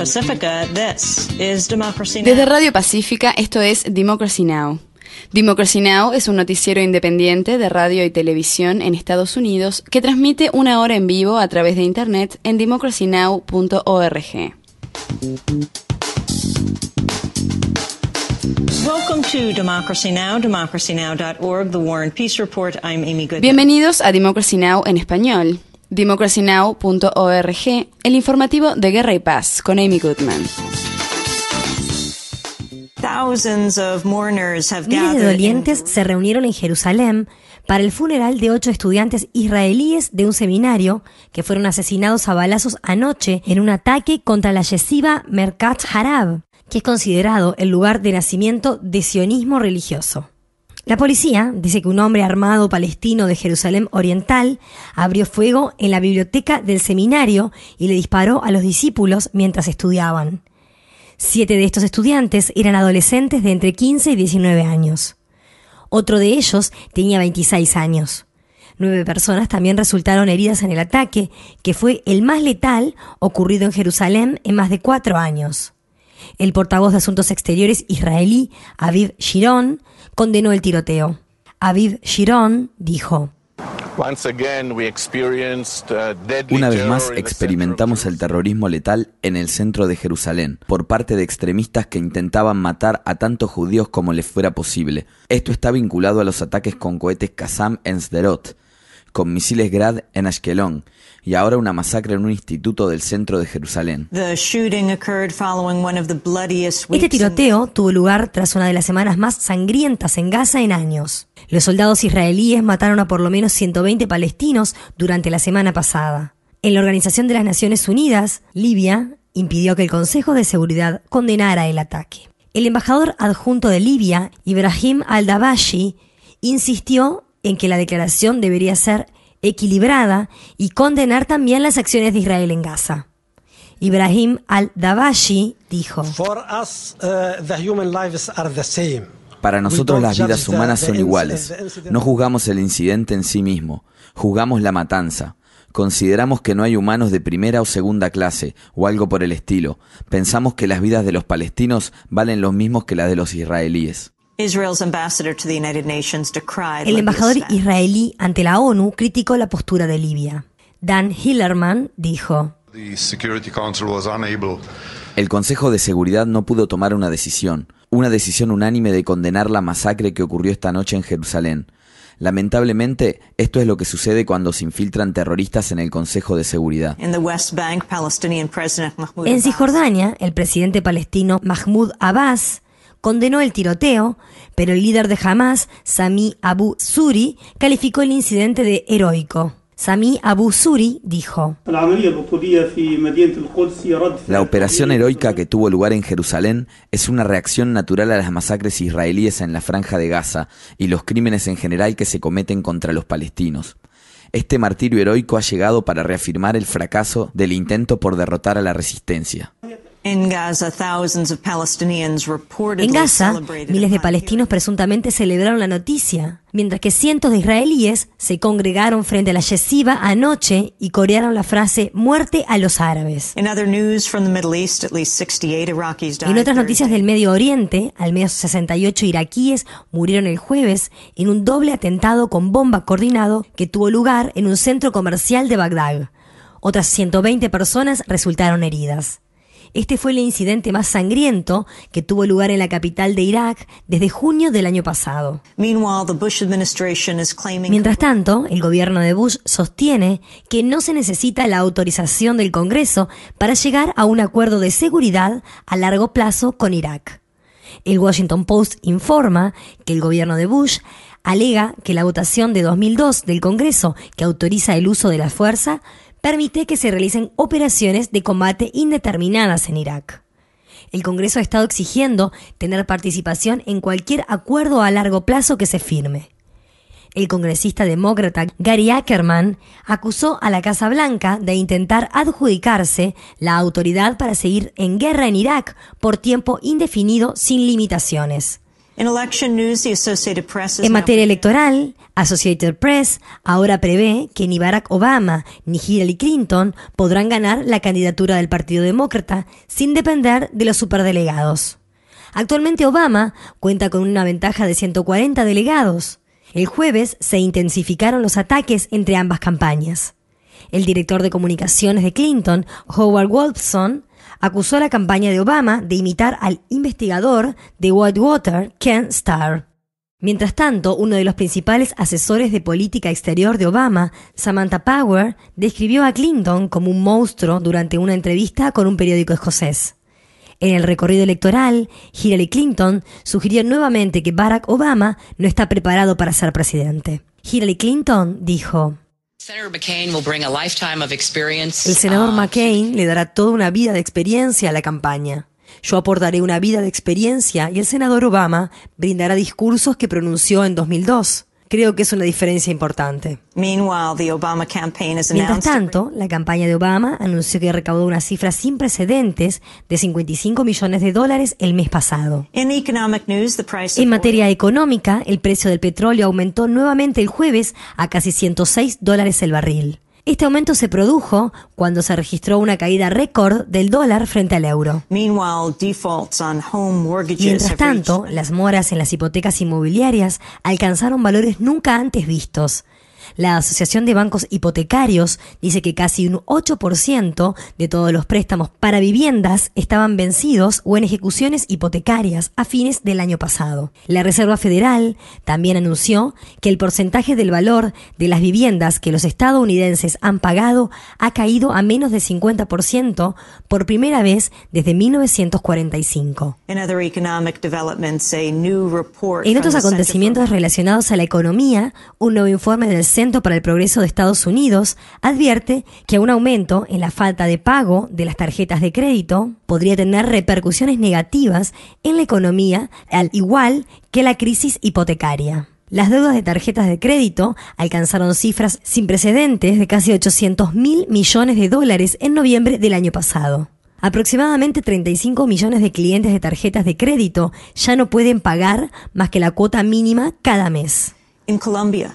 Pacifica, this is Democracy Now! Desde Radio Pacífica, esto es Democracy Now! Democracy Now! Es un noticiero independiente de radio y televisión en Estados Unidos que transmite 1 hora en vivo a través de internet en democracynow.org. Welcome to Democracy Now!, democracynow.org, The War and Peace Report. I'm Amy Goodman. Bienvenidos a Democracy Now! En español. democracynow.org, el informativo de Guerra y Paz, con Amy Goodman. Miles de dolientes se reunieron en Jerusalén para el funeral de 8 estudiantes israelíes de un seminario que fueron asesinados a balazos anoche en un ataque contra la yeshiva Merkat Harab, que es considerado el lugar de nacimiento de sionismo religioso. La policía dice que un hombre armado palestino de Jerusalén Oriental abrió fuego en la biblioteca del seminario y le disparó a los discípulos mientras estudiaban. 7 de estos estudiantes eran adolescentes de entre 15 y 19 años. Otro de ellos tenía 26 años. 9 personas también resultaron heridas en el ataque, que fue el más letal ocurrido en Jerusalén en más de 4 años. El portavoz de Asuntos Exteriores israelí, Aviv Shiron, condenó el tiroteo. Aviv Shiron dijo: Una vez más experimentamos el terrorismo letal en el centro de Jerusalén por parte de extremistas que intentaban matar a tantos judíos como les fuera posible. Esto está vinculado a los ataques con cohetes Qassam en Sderot, con misiles Grad en Ashkelon y ahora una masacre en un instituto del centro de Jerusalén. Este tiroteo tuvo lugar tras una de las semanas más sangrientas en Gaza en años. Los soldados israelíes mataron a por lo menos 120 palestinos durante la semana pasada. En la Organización de las Naciones Unidas, Libia impidió que el Consejo de Seguridad condenara el ataque. El embajador adjunto de Libia, Ibrahim al-Dabashi, insistió en que la declaración debería ser equilibrada y condenar también las acciones de Israel en Gaza. Ibrahim al-Dabashi dijo: Para nosotros las vidas humanas son iguales. No juzgamos el incidente en sí mismo, juzgamos la matanza. Consideramos que no hay humanos de primera o segunda clase, o algo por el estilo. Pensamos que las vidas de los palestinos valen lo mismo que las de los israelíes. El embajador israelí ante la ONU criticó la postura de Libia. Dan Hillerman dijo: El Consejo de Seguridad no pudo tomar una decisión unánime de condenar la masacre que ocurrió esta noche en Jerusalén. Lamentablemente, esto es lo que sucede cuando se infiltran terroristas en el Consejo de Seguridad. En Cisjordania, el presidente palestino Mahmoud Abbas condenó el tiroteo, pero el líder de Hamas, Sami Abu Suri, calificó el incidente de heroico. Sami Abu Suri dijo: La operación heroica que tuvo lugar en Jerusalén es una reacción natural a las masacres israelíes en la Franja de Gaza y los crímenes en general que se cometen contra los palestinos. Este martirio heroico ha llegado para reafirmar el fracaso del intento por derrotar a la resistencia. En Gaza, miles de palestinos presuntamente celebraron la noticia, mientras que cientos de israelíes se congregaron frente a la yeshiva anoche y corearon la frase «Muerte a los árabes». En otras noticias del Medio Oriente, al menos 68 iraquíes murieron el jueves en un doble atentado con bomba coordinado que tuvo lugar en un centro comercial de Bagdad. Otras 120 personas resultaron heridas. Este fue el incidente más sangriento que tuvo lugar en la capital de Irak desde junio del año pasado. Mientras tanto, el gobierno de Bush sostiene que no se necesita la autorización del Congreso para llegar a un acuerdo de seguridad a largo plazo con Irak. El Washington Post informa que el gobierno de Bush alega que la votación de 2002 del Congreso, que autoriza el uso de la fuerza, permite que se realicen operaciones de combate indeterminadas en Irak. El Congreso ha estado exigiendo tener participación en cualquier acuerdo a largo plazo que se firme. El congresista demócrata Gary Ackerman acusó a la Casa Blanca de intentar adjudicarse la autoridad para seguir en guerra en Irak por tiempo indefinido sin limitaciones. En materia electoral, Associated Press ahora prevé que ni Barack Obama ni Hillary Clinton podrán ganar la candidatura del Partido Demócrata sin depender de los superdelegados. Actualmente Obama cuenta con una ventaja de 140 delegados. El jueves se intensificaron los ataques entre ambas campañas. El director de comunicaciones de Clinton, Howard Wolfson, acusó a la campaña de Obama de imitar al investigador de Whitewater, Ken Starr. Mientras tanto, uno de los principales asesores de política exterior de Obama, Samantha Power, describió a Clinton como un monstruo durante una entrevista con un periódico escocés. En el recorrido electoral, Hillary Clinton sugirió nuevamente que Barack Obama no está preparado para ser presidente. Hillary Clinton dijo: el senador McCain le dará toda una vida de experiencia a la campaña. Yo aportaré una vida de experiencia y el senador Obama brindará discursos que pronunció en 2002. Creo que es una diferencia importante. Mientras tanto, la campaña de Obama anunció que recaudó una cifra sin precedentes de $55 millones el mes pasado. En materia económica, el precio del petróleo aumentó nuevamente el jueves a casi $106 el barril. Este aumento se produjo cuando se registró una caída récord del dólar frente al euro. Mientras tanto, las moras en las hipotecas inmobiliarias alcanzaron valores nunca antes vistos. La Asociación de Bancos Hipotecarios dice que casi un 8% de todos los préstamos para viviendas estaban vencidos o en ejecuciones hipotecarias a fines del año pasado. La Reserva Federal también anunció que el porcentaje del valor de las viviendas que los estadounidenses han pagado ha caído a menos del 50% por primera vez desde 1945. En otros acontecimientos relacionados a la economía, un nuevo informe del Centro para el Progreso de Estados Unidos advierte que un aumento en la falta de pago de las tarjetas de crédito podría tener repercusiones negativas en la economía, al igual que la crisis hipotecaria. Las deudas de tarjetas de crédito alcanzaron cifras sin precedentes de casi $800.000 millones en noviembre del año pasado. Aproximadamente 35 millones de clientes de tarjetas de crédito ya no pueden pagar más que la cuota mínima cada mes. En Colombia,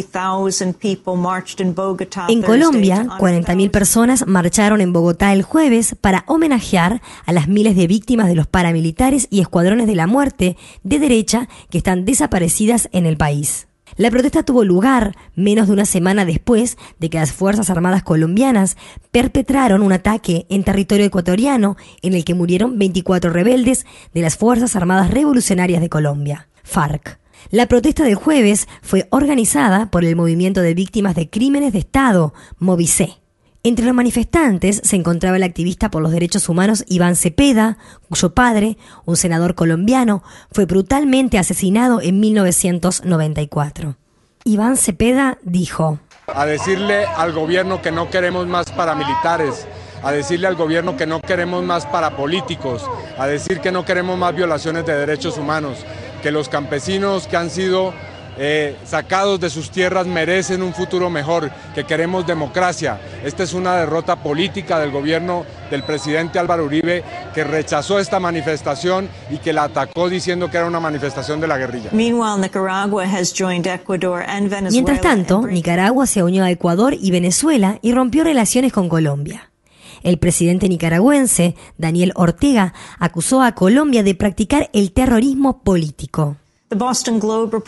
40.000 personas marcharon en Bogotá el jueves para homenajear a las miles de víctimas de los paramilitares y escuadrones de la muerte de derecha que están desaparecidas en el país. La protesta tuvo lugar menos de una semana después de que las Fuerzas Armadas colombianas perpetraron un ataque en territorio ecuatoriano en el que murieron 24 rebeldes de las Fuerzas Armadas Revolucionarias de Colombia, FARC. La protesta del jueves fue organizada por el Movimiento de Víctimas de Crímenes de Estado, Movicé. Entre los manifestantes se encontraba el activista por los derechos humanos Iván Cepeda, cuyo padre, un senador colombiano, fue brutalmente asesinado en 1994. Iván Cepeda dijo: a decirle al gobierno que no queremos más paramilitares, a decirle al gobierno que no queremos más parapolíticos, a decir que no queremos más violaciones de derechos humanos, que los campesinos que han sido sacados de sus tierras merecen un futuro mejor, que queremos democracia. Esta es una derrota política del gobierno del presidente Álvaro Uribe, que rechazó esta manifestación y que la atacó diciendo que era una manifestación de la guerrilla. Mientras tanto, Nicaragua se unió a Ecuador y Venezuela y rompió relaciones con Colombia. El presidente nicaragüense, Daniel Ortega, acusó a Colombia de practicar el terrorismo político. El Boston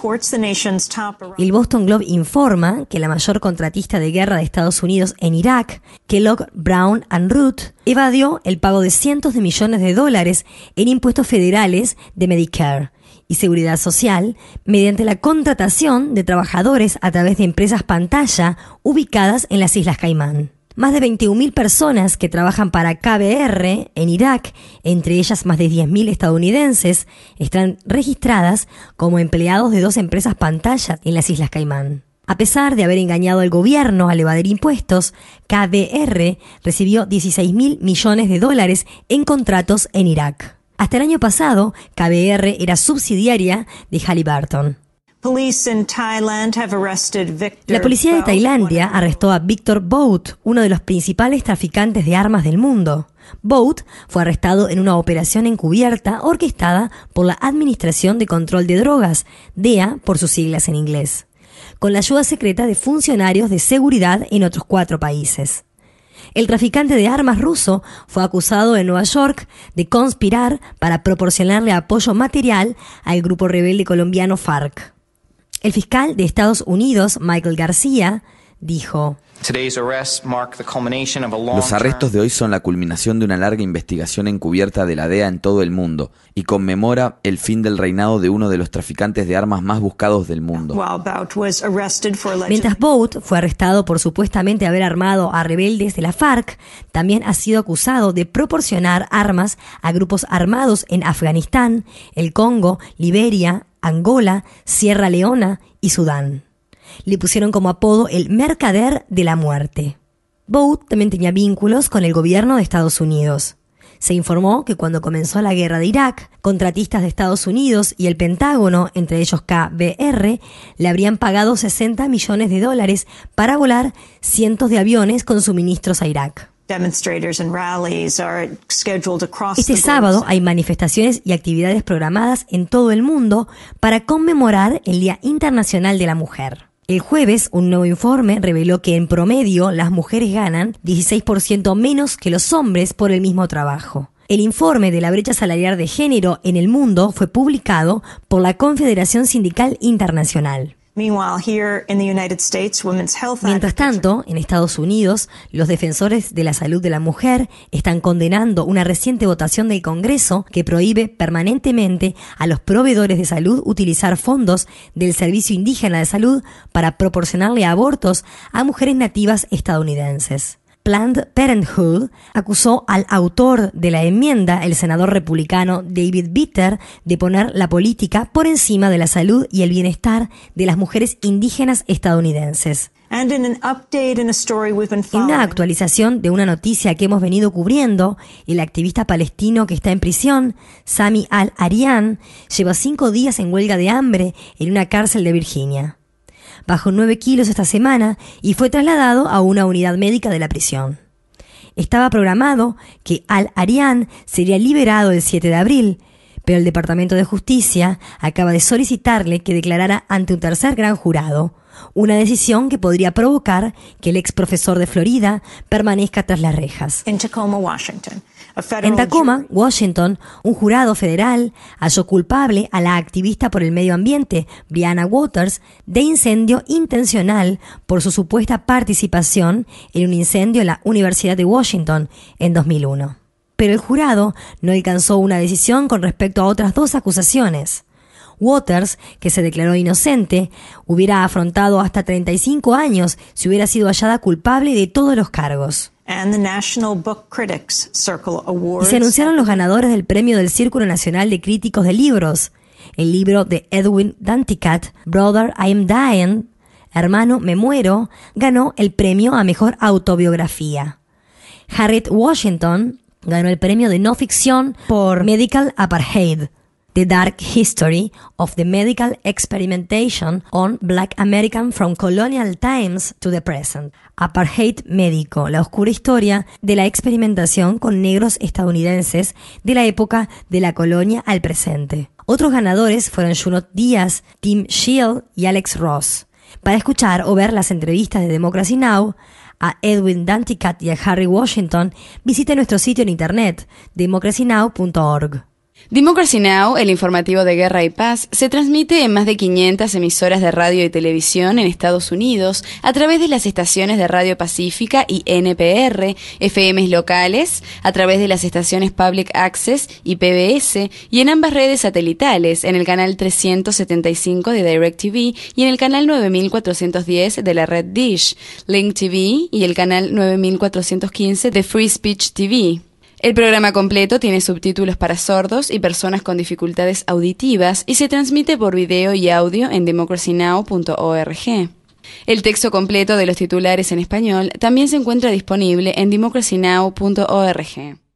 Globe informa que la mayor contratista de guerra de Estados Unidos en Irak, Kellogg Brown and Root, evadió el pago de cientos de millones de dólares en impuestos federales de Medicare y Seguridad Social mediante la contratación de trabajadores a través de empresas pantalla ubicadas en las Islas Caimán. Más de 21.000 personas que trabajan para KBR en Irak, entre ellas más de 10.000 estadounidenses, están registradas como empleados de 2 empresas pantalla en las Islas Caimán. A pesar de haber engañado al gobierno al evadir impuestos, KBR recibió $16.000 millones en contratos en Irak. Hasta el año pasado, KBR era subsidiaria de Halliburton. La policía de Tailandia arrestó a Victor Bout, uno de los principales traficantes de armas del mundo. Bout fue arrestado en una operación encubierta orquestada por la Administración de Control de Drogas, DEA por sus siglas en inglés, con la ayuda secreta de funcionarios de seguridad en otros 4 países. El traficante de armas ruso fue acusado en Nueva York de conspirar para proporcionarle apoyo material al grupo rebelde colombiano FARC. El fiscal de Estados Unidos, Michael García, dijo: Los arrestos de hoy son la culminación de una larga investigación encubierta de la DEA en todo el mundo y conmemora el fin del reinado de uno de los traficantes de armas más buscados del mundo. Mientras Bout fue arrestado por supuestamente haber armado a rebeldes de la FARC, también ha sido acusado de proporcionar armas a grupos armados en Afganistán, el Congo, Liberia, Angola, Sierra Leona y Sudán. Le pusieron como apodo el mercader de la muerte. Bout también tenía vínculos con el gobierno de Estados Unidos. Se informó que cuando comenzó la guerra de Irak, contratistas de Estados Unidos y el Pentágono, entre ellos KBR, le habrían pagado $60 millones para volar cientos de aviones con suministros a Irak. Este sábado hay manifestaciones y actividades programadas en todo el mundo para conmemorar el Día Internacional de la Mujer. El jueves, un nuevo informe reveló que en promedio las mujeres ganan 16% menos que los hombres por el mismo trabajo. El informe de la brecha salarial de género en el mundo fue publicado por la Confederación Sindical Internacional. Mientras tanto, en Estados Unidos, los defensores de la salud de la mujer están condenando una reciente votación del Congreso que prohíbe permanentemente a los proveedores de salud utilizar fondos del Servicio Indígena de Salud para proporcionarle abortos a mujeres nativas estadounidenses. Planned Parenthood acusó al autor de la enmienda, el senador republicano David Vitter, de poner la política por encima de la salud y el bienestar de las mujeres indígenas estadounidenses. En una actualización de una noticia que hemos venido cubriendo, el activista palestino que está en prisión, Sami al-Arian, lleva 5 días en huelga de hambre en una cárcel de Virginia. Bajó 9 kilos esta semana y fue trasladado a una unidad médica de la prisión. Estaba programado que al-Arian sería liberado el 7 de abril, pero el Departamento de Justicia acaba de solicitarle que declarara ante un tercer gran jurado, una decisión que podría provocar que el ex profesor de Florida permanezca tras las rejas. En Tacoma, Washington, un jurado federal halló culpable a la activista por el medio ambiente, Brianna Waters, de incendio intencional por su supuesta participación en un incendio en la Universidad de Washington en 2001. Pero el jurado no alcanzó una decisión con respecto a otras 2 acusaciones. Waters, que se declaró inocente, hubiera afrontado hasta 35 años si hubiera sido hallada culpable de todos los cargos. Y se anunciaron los ganadores del premio del Círculo Nacional de Críticos de Libros. El libro de Edwin Danticat, Brother, I Am Dying, Hermano, me muero, ganó el premio a mejor autobiografía. Harriet Washington ganó el premio de no ficción por Medical Apartheid, The Dark History of the Medical Experimentation on Black American from Colonial Times to the Present. Apartheid médico, la oscura historia de la experimentación con negros estadounidenses de la época de la colonia al presente. Otros ganadores fueron Junot Díaz, Tim Shield y Alex Ross. Para escuchar o ver las entrevistas de Democracy Now!, a Edwin Danticat y a Harry Washington, visite nuestro sitio en internet, democracynow.org. Democracy Now!, el informativo de guerra y paz, se transmite en más de 500 emisoras de radio y televisión en Estados Unidos a través de las estaciones de Radio Pacífica y NPR, FMs locales, a través de las estaciones Public Access y PBS, y en ambas redes satelitales, en el canal 375 de DirecTV y en el canal 9410 de la red Dish, Link TV y el canal 9415 de Free Speech TV. El programa completo tiene subtítulos para sordos y personas con dificultades auditivas y se transmite por video y audio en democracynow.org. El texto completo de los titulares en español también se encuentra disponible en democracynow.org.